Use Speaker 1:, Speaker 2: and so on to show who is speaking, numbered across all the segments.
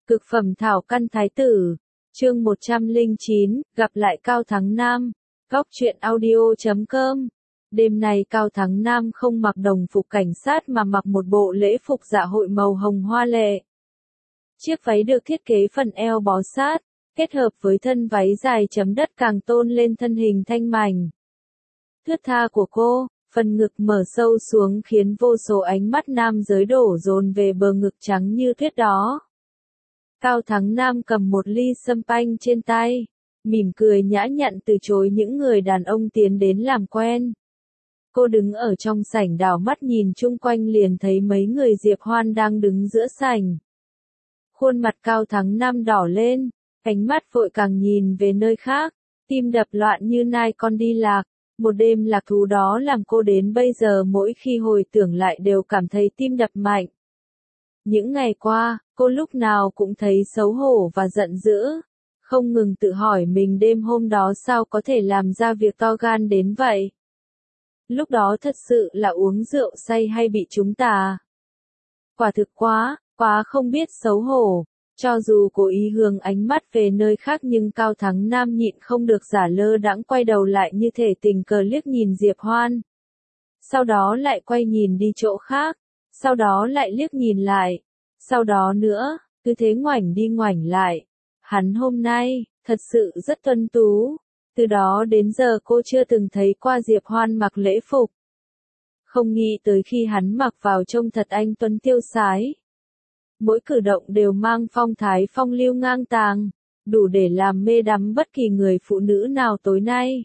Speaker 1: Cực phẩm thảo căn thái tử, chương 109, gặp lại Cao Thắng Nam, góc truyện audio.com. Đêm nay Cao Thắng Nam không mặc đồng phục cảnh sát mà mặc một bộ lễ phục dạ hội màu hồng hoa lệ. Chiếc váy được thiết kế phần eo bó sát, kết hợp với thân váy dài chấm đất càng tôn lên thân hình thanh mảnh thướt tha của cô. Phần ngực mở sâu xuống khiến vô số ánh mắt nam giới đổ dồn về bờ ngực trắng như tuyết đó. Cao Thắng Nam cầm một ly sâm panh trên tay, mỉm cười nhã nhặn từ chối những người đàn ông tiến đến làm quen. Cô đứng ở trong sảnh đảo mắt nhìn chung quanh liền thấy mấy người Diệp Hoan đang đứng giữa sảnh. Khuôn mặt Cao Thắng Nam đỏ lên, ánh mắt vội càng nhìn về nơi khác, tim đập loạn như nai con đi lạc. Một đêm lạc thú đó làm cô đến bây giờ mỗi khi hồi tưởng lại đều cảm thấy tim đập mạnh. Những ngày qua, cô lúc nào cũng thấy xấu hổ và giận dữ, không ngừng tự hỏi mình đêm hôm đó sao có thể làm ra việc to gan đến vậy. Lúc đó thật sự là uống rượu say hay bị trúng tà. Quả thực quá không biết xấu hổ. Cho dù cố ý hướng ánh mắt về nơi khác nhưng Cao Thắng Nam nhịn không được giả lơ đãng quay đầu lại như thể tình cờ liếc nhìn Diệp Hoan. Sau đó lại quay nhìn đi chỗ khác, sau đó lại liếc nhìn lại, sau đó nữa, cứ thế ngoảnh đi ngoảnh lại. Hắn hôm nay, thật sự rất tuấn tú, từ đó đến giờ cô chưa từng thấy qua Diệp Hoan mặc lễ phục. Không nghĩ tới khi hắn mặc vào trông thật anh tuấn tiêu sái. Mỗi cử động đều mang phong thái phong lưu ngang tàng, đủ để làm mê đắm bất kỳ người phụ nữ nào tối nay.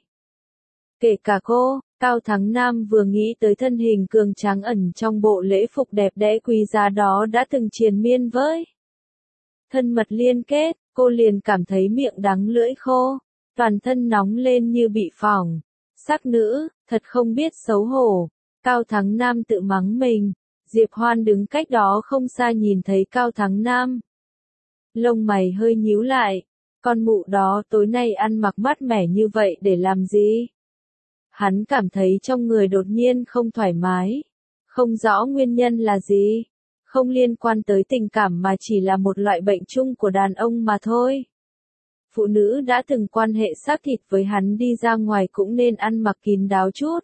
Speaker 1: Kể cả cô, Cao Thắng Nam vừa nghĩ tới thân hình cường tráng ẩn trong bộ lễ phục đẹp đẽ quý giá đó đã từng triền miên với thân mật liên kết, cô liền cảm thấy miệng đắng lưỡi khô, toàn thân nóng lên như bị phỏng. Sắc nữ, thật không biết xấu hổ, Cao Thắng Nam tự mắng mình. Diệp Hoan đứng cách đó không xa nhìn thấy Cao Thắng Nam. Lông mày hơi nhíu lại, con mụ đó tối nay ăn mặc mát mẻ như vậy để làm gì? Hắn cảm thấy trong người đột nhiên không thoải mái, không rõ nguyên nhân là gì, không liên quan tới tình cảm mà chỉ là một loại bệnh chung của đàn ông mà thôi. Phụ nữ đã từng quan hệ xác thịt với hắn đi ra ngoài cũng nên ăn mặc kín đáo chút.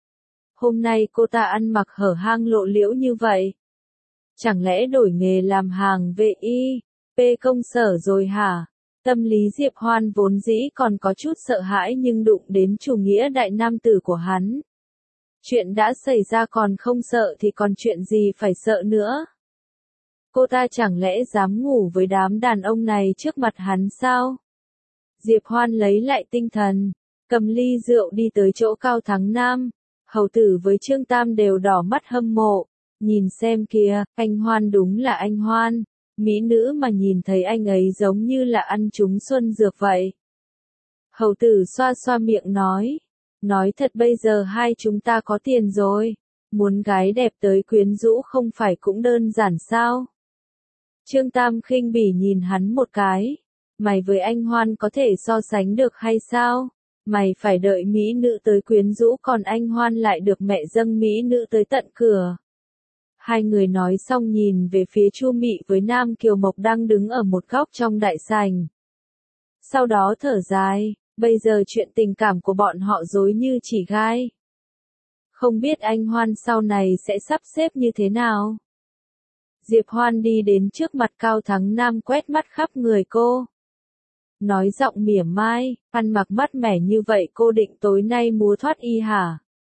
Speaker 1: Hôm nay cô ta ăn mặc hở hang lộ liễu như vậy. Chẳng lẽ đổi nghề làm hàng VIP công sở rồi hả? Tâm lý Diệp Hoan vốn dĩ còn có chút sợ hãi nhưng đụng đến chủ nghĩa đại nam tử của hắn. Chuyện đã xảy ra còn không sợ thì còn chuyện gì phải sợ nữa? Cô ta chẳng lẽ dám ngủ với đám đàn ông này trước mặt hắn sao? Diệp Hoan lấy lại tinh thần, cầm ly rượu đi tới chỗ Cao Thắng Nam. Hầu tử với Trương Tam đều đỏ mắt hâm mộ, nhìn xem kìa, anh Hoan đúng là anh Hoan, mỹ nữ mà nhìn thấy anh ấy giống như là ăn trúng xuân dược vậy. Hầu tử xoa xoa miệng nói thật bây giờ hai chúng ta có tiền rồi, muốn gái đẹp tới quyến rũ không phải cũng đơn giản sao? Trương Tam khinh bỉ nhìn hắn một cái, mày với anh Hoan có thể so sánh được hay sao? Mày phải đợi mỹ nữ tới quyến rũ còn anh Hoan lại được mẹ dâng mỹ nữ tới tận cửa. Hai người nói xong nhìn về phía Chu Mị với Nam Kiều Mộc đang đứng ở một góc trong đại sảnh. Sau đó thở dài, bây giờ chuyện tình cảm của bọn họ rối như chỉ gai. Không biết anh Hoan sau này sẽ sắp xếp như thế nào. Diệp Hoan đi đến trước mặt Cao Thắng Nam quét mắt khắp người cô. Nói giọng mỉa mai, ăn mặc mát mẻ như vậy cô định tối nay múa thoát y hả?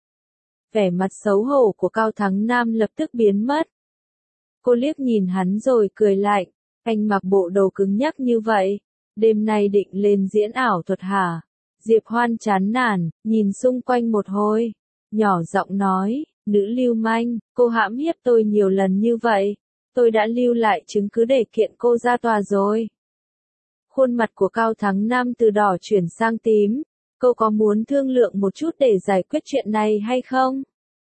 Speaker 1: Vẻ mặt xấu hổ của Cao Thắng Nam lập tức biến mất. Cô liếc nhìn hắn rồi cười lạnh, anh mặc bộ đồ cứng nhắc như vậy, đêm nay định lên diễn ảo thuật hả? Diệp Hoan chán nản, nhìn xung quanh một hồi, nhỏ giọng nói, nữ lưu manh, cô hãm hiếp tôi nhiều lần như vậy, tôi đã lưu lại chứng cứ để kiện cô ra tòa rồi. Khuôn mặt của Cao Thắng Nam từ đỏ chuyển sang tím, cô có muốn thương lượng một chút để giải quyết chuyện này hay không?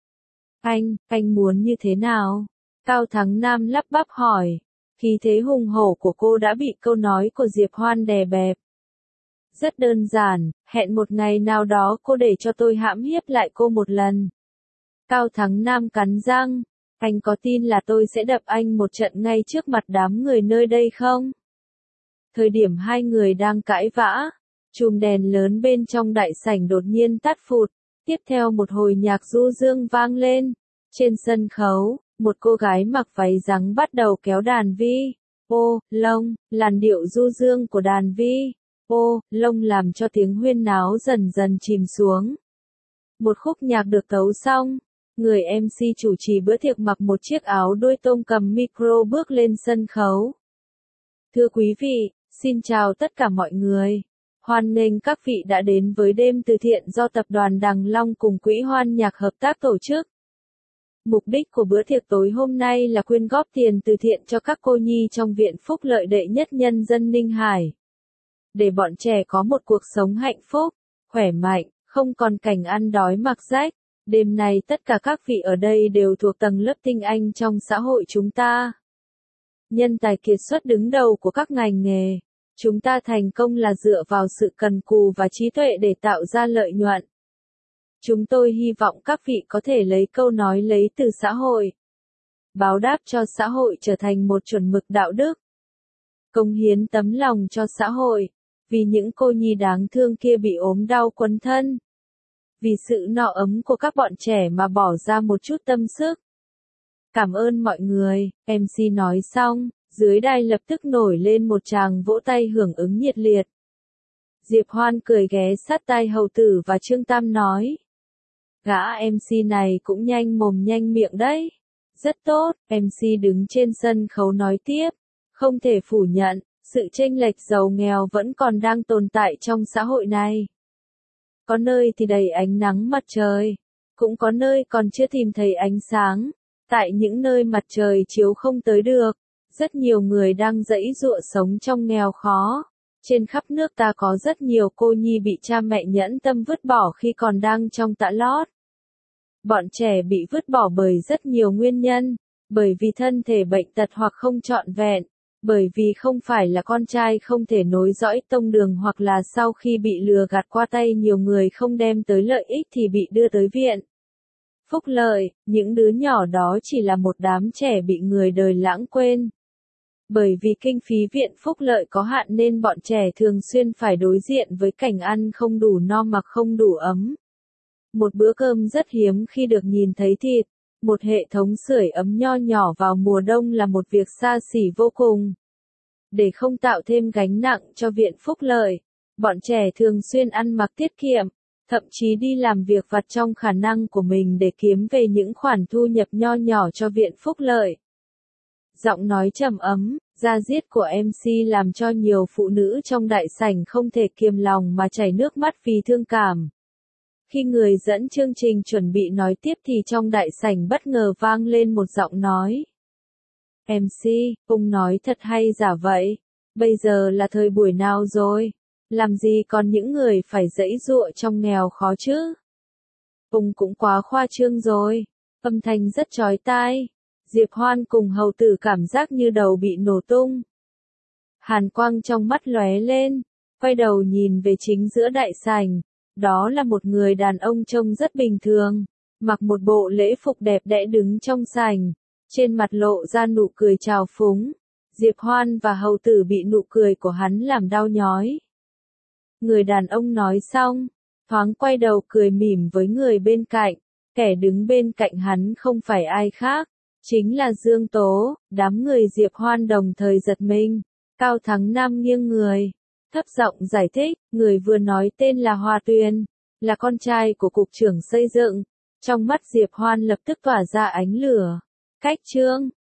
Speaker 1: Anh muốn như thế nào? Cao Thắng Nam lắp bắp hỏi, khí thế hùng hổ của cô đã bị câu nói của Diệp Hoan đè bẹp. Rất đơn giản, hẹn một ngày nào đó cô để cho tôi hãm hiếp lại cô một lần. Cao Thắng Nam cắn răng, anh có tin là tôi sẽ đập anh một trận ngay trước mặt đám người nơi đây không? Thời điểm hai người đang cãi vã, chùm đèn lớn bên trong đại sảnh đột nhiên tắt phụt, tiếp theo một hồi nhạc du dương vang lên. Trên sân khấu, một cô gái mặc váy trắng bắt đầu kéo đàn vi, ô, lông, làn điệu du dương của đàn vi, ô, lông làm cho tiếng huyên náo dần dần chìm xuống. Một khúc nhạc được tấu xong, người MC chủ trì bữa tiệc mặc một chiếc áo đuôi tôm cầm micro bước lên sân khấu. Thưa quý vị, xin chào tất cả mọi người. Hoan nghênh các vị đã đến với đêm từ thiện do Tập đoàn Đằng Long cùng Quỹ Hoan Nhạc hợp tác tổ chức. Mục đích của bữa tiệc tối hôm nay là quyên góp tiền từ thiện cho các cô nhi trong Viện Phúc Lợi Đệ Nhất Nhân dân Ninh Hải. Để bọn trẻ có một cuộc sống hạnh phúc, khỏe mạnh, không còn cảnh ăn đói mặc rách. Đêm nay tất cả các vị ở đây đều thuộc tầng lớp tinh anh trong xã hội chúng ta. Nhân tài kiệt xuất đứng đầu của các ngành nghề. Chúng ta thành công là dựa vào sự cần cù và trí tuệ để tạo ra lợi nhuận. Chúng tôi hy vọng các vị có thể lấy câu nói lấy từ xã hội. Báo đáp cho xã hội trở thành một chuẩn mực đạo đức. Cống hiến tấm lòng cho xã hội. Vì những cô nhi đáng thương kia bị ốm đau quấn thân. Vì sự no ấm của các bọn trẻ mà bỏ ra một chút tâm sức. Cảm ơn mọi người, MC nói xong, dưới đài lập tức nổi lên một tràng vỗ tay hưởng ứng nhiệt liệt. Diệp Hoan cười ghé sát tai Hầu Tử và Trương Tam nói. Gã MC này cũng nhanh mồm nhanh miệng đấy. Rất tốt, MC đứng trên sân khấu nói tiếp. Không thể phủ nhận, sự chênh lệch giàu nghèo vẫn còn đang tồn tại trong xã hội này. Có nơi thì đầy ánh nắng mặt trời, cũng có nơi còn chưa tìm thấy ánh sáng. Tại những nơi mặt trời chiếu không tới được, rất nhiều người đang giãy giụa sống trong nghèo khó. Trên khắp nước ta có rất nhiều cô nhi bị cha mẹ nhẫn tâm vứt bỏ khi còn đang trong tã lót. Bọn trẻ bị vứt bỏ bởi rất nhiều nguyên nhân, bởi vì thân thể bệnh tật hoặc không trọn vẹn, bởi vì không phải là con trai không thể nối dõi tông đường hoặc là sau khi bị lừa gạt qua tay nhiều người không đem tới lợi ích thì bị đưa tới viện Phúc Lợi. Những đứa nhỏ đó chỉ là một đám trẻ bị người đời lãng quên. Bởi vì kinh phí Viện Phúc Lợi có hạn nên bọn trẻ thường xuyên phải đối diện với cảnh ăn không đủ no mặc không đủ ấm. Một bữa cơm rất hiếm khi được nhìn thấy thịt, một hệ thống sưởi ấm nho nhỏ vào mùa đông là một việc xa xỉ vô cùng. Để không tạo thêm gánh nặng cho Viện Phúc Lợi, bọn trẻ thường xuyên ăn mặc tiết kiệm, thậm chí đi làm việc vặt trong khả năng của mình để kiếm về những khoản thu nhập nho nhỏ cho Viện Phúc Lợi. Giọng nói trầm ấm, da diết của MC làm cho nhiều phụ nữ trong đại sảnh không thể kiềm lòng mà chảy nước mắt vì thương cảm. Khi người dẫn chương trình chuẩn bị nói tiếp thì trong đại sảnh bất ngờ vang lên một giọng nói. MC, ông nói thật hay giả vậy? Bây giờ là thời buổi nào rồi? Làm gì còn những người phải giãy giụa trong nghèo khó chứ? Ông cũng quá khoa trương rồi. Âm thanh rất chói tai. Diệp Hoan cùng Hầu Tử cảm giác như đầu bị nổ tung. Hàn quang trong mắt lóe lên, quay đầu nhìn về chính giữa đại sảnh. Đó là một người đàn ông trông rất bình thường, mặc một bộ lễ phục đẹp đẽ đứng trong sảnh, trên mặt lộ ra nụ cười trào phúng. Diệp Hoan và Hầu Tử bị nụ cười của hắn làm đau nhói. Người đàn ông nói xong, thoáng quay đầu cười mỉm với người bên cạnh, kẻ đứng bên cạnh hắn không phải ai khác, chính là Dương Tố. Đám người Diệp Hoan đồng thời giật mình. Cao Thắng Nam nghiêng người, thấp giọng giải thích, người vừa nói tên là Hoa Tuyền, là con trai của cục trưởng xây dựng. Trong mắt Diệp Hoan lập tức tỏa ra ánh lửa. Cách Trương,